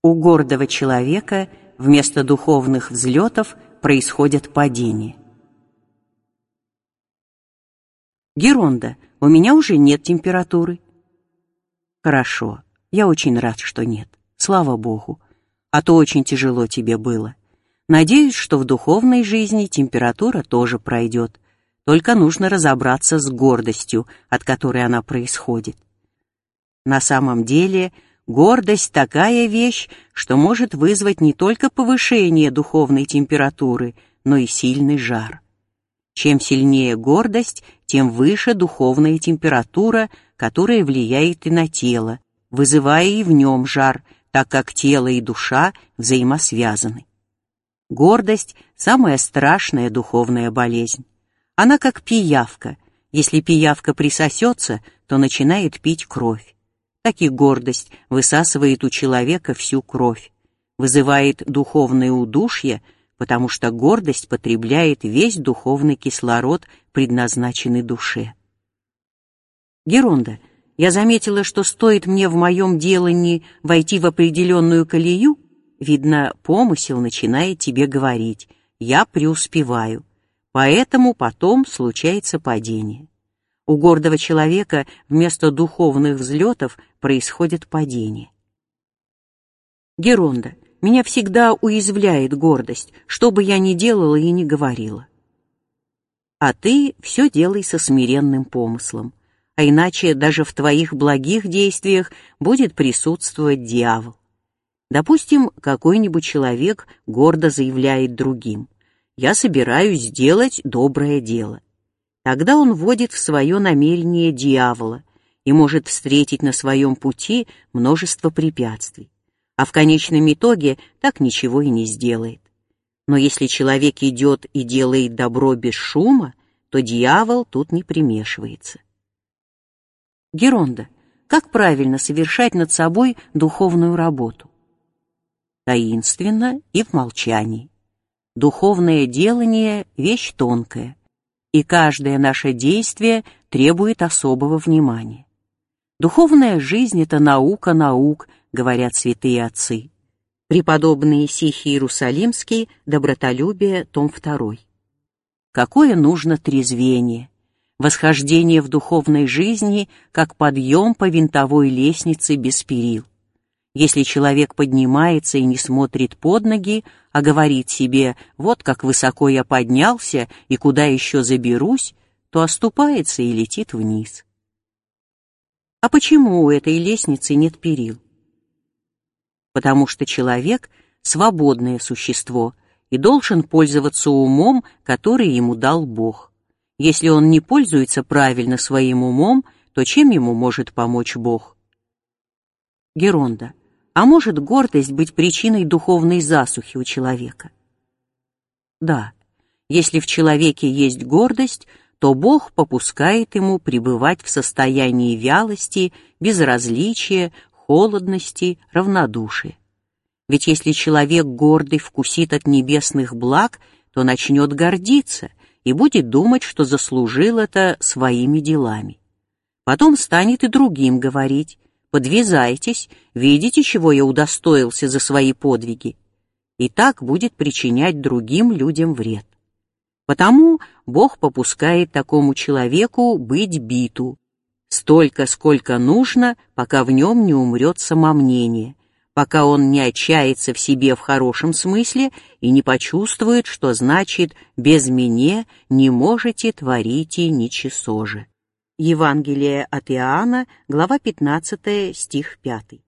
У гордого человека вместо духовных взлетов происходят падения. Геронда, у меня уже нет температуры. Хорошо, я очень рад, что нет. Слава Богу. А то очень тяжело тебе было. Надеюсь, что в духовной жизни температура тоже пройдет. Только нужно разобраться с гордостью, от которой она происходит. На самом деле, гордость такая вещь, что может вызвать не только повышение духовной температуры, но и сильный жар. Чем сильнее гордость, тем выше духовная температура, которая влияет и на тело, вызывая и в нем жар, так как тело и душа взаимосвязаны. Гордость – самая страшная духовная болезнь. Она как пиявка. Если пиявка присосется, то начинает пить кровь. Так и гордость высасывает у человека всю кровь, вызывает духовное удушье, потому что гордость потребляет весь духовный кислород, предназначенный душе. Геронда, я заметила, что стоит мне в моем делании войти в определенную колею, видно, помысел начинает тебе говорить: я преуспеваю, поэтому потом случается падение. У гордого человека вместо духовных взлетов происходит падение. Геронда, меня всегда уязвляет гордость, что бы я ни делала и ни говорила. А ты все делай со смиренным помыслом, а иначе даже в твоих благих действиях будет присутствовать дьявол. Допустим, какой-нибудь человек гордо заявляет другим: «Я собираюсь сделать доброе дело». Тогда он вводит в свое намерение дьявола и может встретить на своем пути множество препятствий, а в конечном итоге так ничего и не сделает. Но если человек идет и делает добро без шума, то дьявол тут не примешивается. Геронда, как правильно совершать над собой духовную работу? Таинственно и в молчании. Духовное делание — вещь тонкая, и каждое наше действие требует особого внимания. Духовная жизнь — это наука наук, говорят святые отцы. Преподобный Исихий Иерусалимский, «Добротолюбие», том 2. Какое нужно трезвение, восхождение в духовной жизни, как подъем по винтовой лестнице без перил. Если человек поднимается и не смотрит под ноги, а говорит себе: «Вот как высоко я поднялся и куда еще заберусь», то оступается и летит вниз. А почему у этой лестницы нет перил? Потому что человек — свободное существо и должен пользоваться умом, который ему дал Бог. Если он не пользуется правильно своим умом, то чем ему может помочь Бог? Геронда, а может гордость быть причиной духовной засухи у человека? Да, если в человеке есть гордость, то Бог попускает ему пребывать в состоянии вялости, безразличия, холодности, равнодушия. Ведь если человек гордый вкусит от небесных благ, то начнет гордиться и будет думать, что заслужил это своими делами. Потом станет и другим говорить: «Подвязайтесь, видите, чего я удостоился за свои подвиги», и так будет причинять другим людям вред. Потому Бог попускает такому человеку быть биту, столько, сколько нужно, пока в нем не умрет самомнение, пока он не отчается в себе в хорошем смысле и не почувствует, что значит «без меня не можете творить и ничего же». Евангелие от Иоанна, глава 15, стих 5.